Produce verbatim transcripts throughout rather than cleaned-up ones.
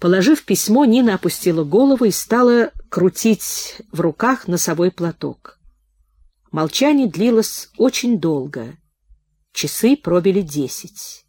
Положив письмо, Нина опустила голову и стала крутить в руках носовой платок. Молчание длилось очень долго. Часы пробили десять.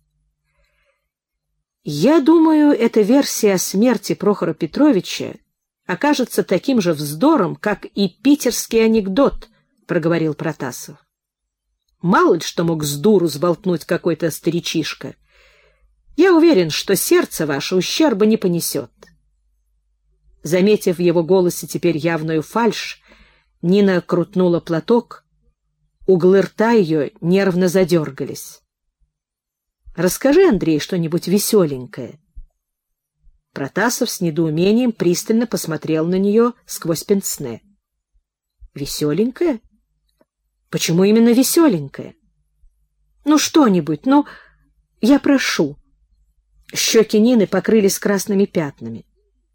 «Я думаю, эта версия о смерти Прохора Петровича окажется таким же вздором, как и питерский анекдот», — проговорил Протасов. «Мало ли что мог с дуру сболтнуть какой-то старичишка. Я уверен, что сердце ваше ущерба не понесет». Заметив в его голосе теперь явную фальшь, Нина крутнула платок, углы рта ее нервно задергались. «Расскажи, Андрей, что-нибудь веселенькое». Протасов с недоумением пристально посмотрел на нее сквозь пенсне. «Веселенькое? Почему именно веселенькое? Ну, что-нибудь, ну, я прошу». Щеки Нины покрылись красными пятнами.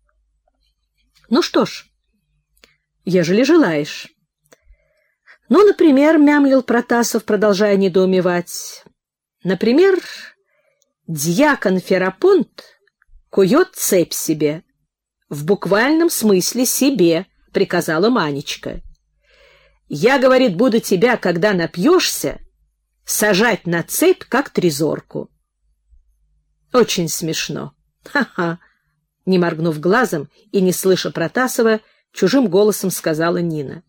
«Ну что ж, ежели желаешь». «Ну, например, — мямлил Протасов, продолжая недоумевать, — например, дьякон Ферапонт кует цепь себе. В буквальном смысле себе, — приказала Манечка. Я, говорит, буду тебя, когда напьешься, сажать на цепь, как трезорку». Очень смешно. Ха-ха! Не моргнув глазом и не слыша Протасова, чужим голосом сказала Нина.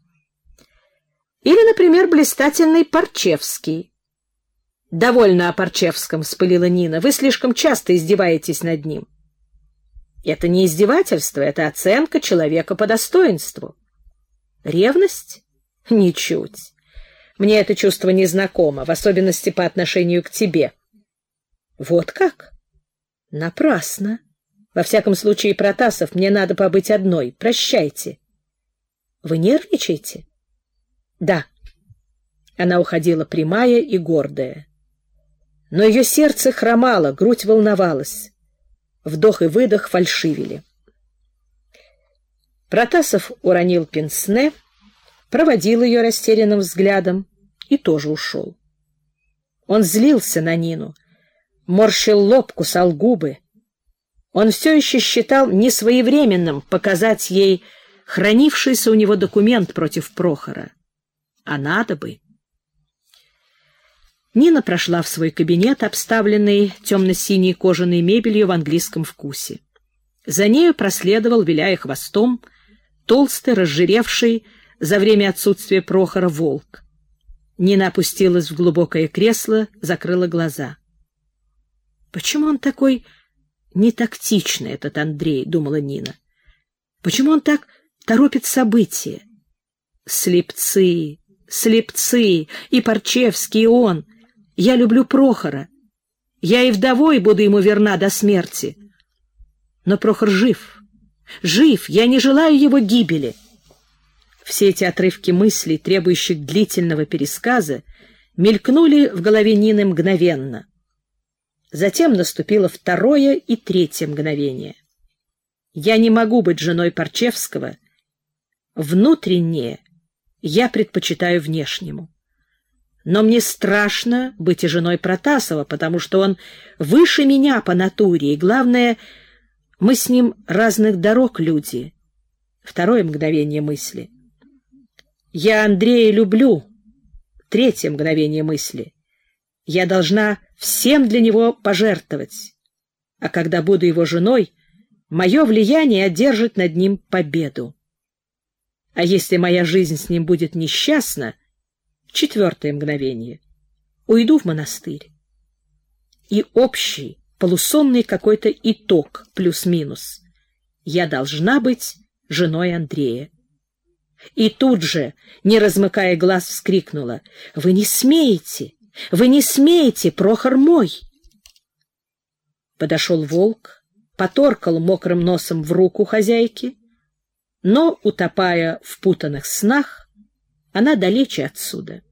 Или, например, блистательный Парчевский. «Довольно о Парчевском», — вспылила Нина. «Вы слишком часто издеваетесь над ним». «Это не издевательство, это оценка человека по достоинству». «Ревность? Ничуть. Мне это чувство незнакомо, в особенности по отношению к тебе». «Вот как? Напрасно. Во всяком случае, Протасов, мне надо побыть одной. Прощайте». «Вы нервничаете?» «Да». Она уходила прямая и гордая. Но ее сердце хромало, грудь волновалась. Вдох и выдох фальшивили. Протасов уронил пенсне, проводил ее растерянным взглядом и тоже ушел. Он злился на Нину, морщил лоб, кусал губы. Он все еще считал несвоевременным показать ей хранившийся у него документ против Прохора. А надо бы. Нина прошла в свой кабинет, обставленный темно-синей кожаной мебелью в английском вкусе. За нею проследовал, виляя хвостом, толстый, разжиревший за время отсутствия Прохора волк. Нина опустилась в глубокое кресло, закрыла глаза. «Почему он такой нетактичный, этот Андрей?» — думала Нина. «Почему он так торопит события? Слепцы, слепцы, и Парчевский, и он. Я люблю Прохора. Я и вдовой буду ему верна до смерти. Но Прохор жив, жив, я не желаю его гибели». Все эти отрывки мыслей, требующих длительного пересказа, мелькнули в голове Нины мгновенно. Затем наступило второе и третье мгновение. Я не могу быть женой Парчевского. Внутреннее я предпочитаю внешнему. Но мне страшно быть и женой Протасова, потому что он выше меня по натуре, и, главное, мы с ним разных дорог люди. Второе мгновение мысли. Я Андрея люблю. Третье мгновение мысли. Я должна всем для него пожертвовать. А когда буду его женой, мое влияние одержит над ним победу. А если моя жизнь с ним будет несчастна, четвертое мгновение, уйду в монастырь. И общий, полусонный какой-то итог, плюс-минус. Я должна быть женой Андрея. И тут же, не размыкая глаз, вскрикнула: «Вы не смеете! Вы не смеете! Прохор мой!» Подошел волк, поторкал мокрым носом в руку хозяйки, но, утопая в путанных снах, она далече отсюда.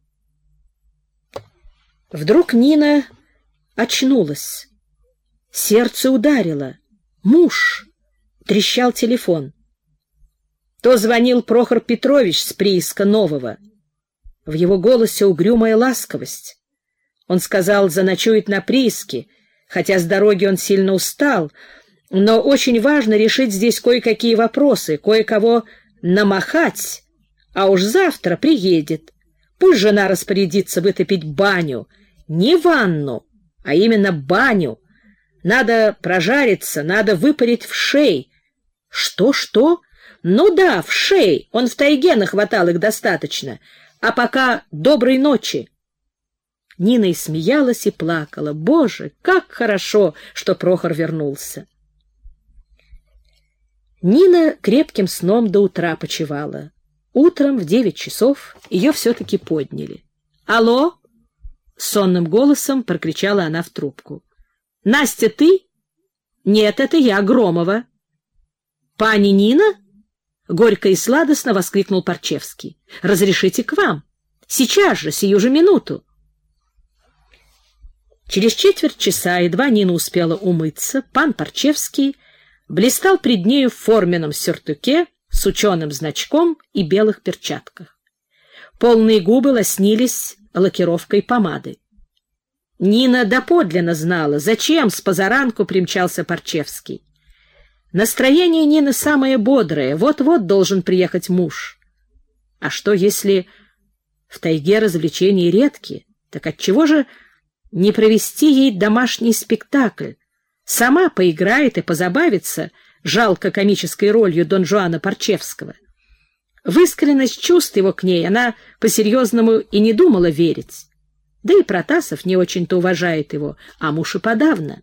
Вдруг Нина очнулась. Сердце ударило. Муж! Трещал телефон. То звонил Прохор Петрович с прииска Нового. В его голосе угрюмая ласковость. Он сказал, заночует на прииске, хотя с дороги он сильно устал, Но очень важно решить здесь кое-какие вопросы, кое-кого намахать, а уж завтра приедет. Пусть жена распорядится вытопить баню, не ванну, а именно баню. Надо прожариться, надо выпарить вшей. Что-что? Ну да, вшей, он в тайге нахватал их достаточно. А пока доброй ночи. Нина и смеялась, и плакала. Боже, как хорошо, что Прохор вернулся. Нина крепким сном до утра почивала. Утром в девять часов ее все-таки подняли. «Алло!» — сонным голосом прокричала она в трубку. «Настя, ты?» «Нет, это я, Громова». «Пани Нина?» — горько и сладостно воскликнул Парчевский. «Разрешите к вам? Сейчас же, сию же минуту». Через четверть часа едва Нина успела умыться, пан Парчевский блистал пред нею в форменном сюртуке с ученым значком и белых перчатках. Полные губы лоснились лакировкой помады. Нина доподлинно знала, зачем с позаранку примчался Парчевский. Настроение Нины самое бодрое, вот-вот должен приехать муж. А что, если в тайге развлечения редкие, так отчего же не провести ей домашний спектакль? Сама поиграет и позабавится жалко комической ролью Дон Жуана Парчевского. В искренность чувств его к ней она по-серьезному и не думала верить. Да и Протасов не очень-то уважает его, а муж и подавно.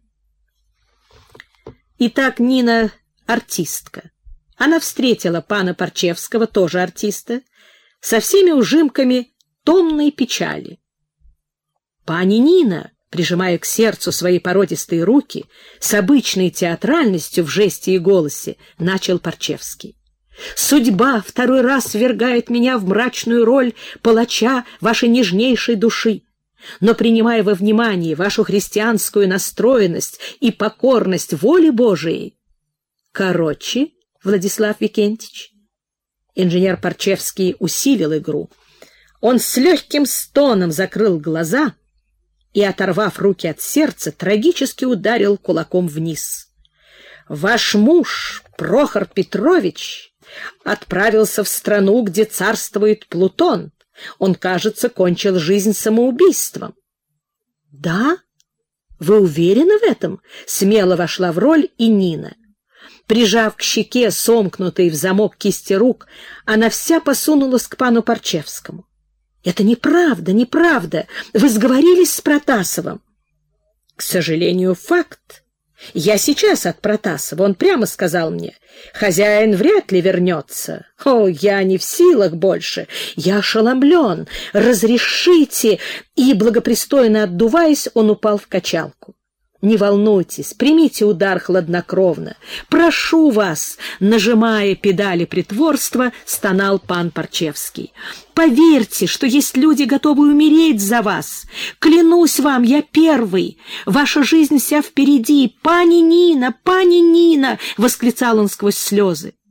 Итак, Нина — артистка. Она встретила пана Парчевского, тоже артиста, со всеми ужимками томной печали. «Пани Нина», прижимая к сердцу свои породистые руки, с обычной театральностью в жесте и голосе, начал Парчевский. «Судьба второй раз свергает меня в мрачную роль палача вашей нежнейшей души. Но, принимая во внимание вашу христианскую настроенность и покорность воле Божией...» «Короче, Владислав Викентьевич...» Инженер Парчевский усилил игру. Он с легким стоном закрыл глаза и, оторвав руки от сердца, трагически ударил кулаком вниз. «Ваш муж, Прохор Петрович, отправился в страну, где царствует Плутон. Он, кажется, кончил жизнь самоубийством». «Да? Вы уверены в этом?» — смело вошла в роль и Нина. Прижав к щеке сомкнутые в замок кисти рук, она вся посунулась к пану Парчевскому. «Это неправда, неправда. Вы сговорились с Протасовым». «К сожалению, факт. Я сейчас от Протасова. Он прямо сказал мне: хозяин вряд ли вернется. О, я не в силах больше. Я ошеломлен. Разрешите!» И, благопристойно отдуваясь, он упал в качалку. «Не волнуйтесь, примите удар хладнокровно. Прошу вас», — нажимая педали притворства, стонал пан Парчевский. «Поверьте, что есть люди, готовые умереть за вас. Клянусь вам, я первый. Ваша жизнь вся впереди. Пани Нина, пани Нина!» — восклицал он сквозь слезы.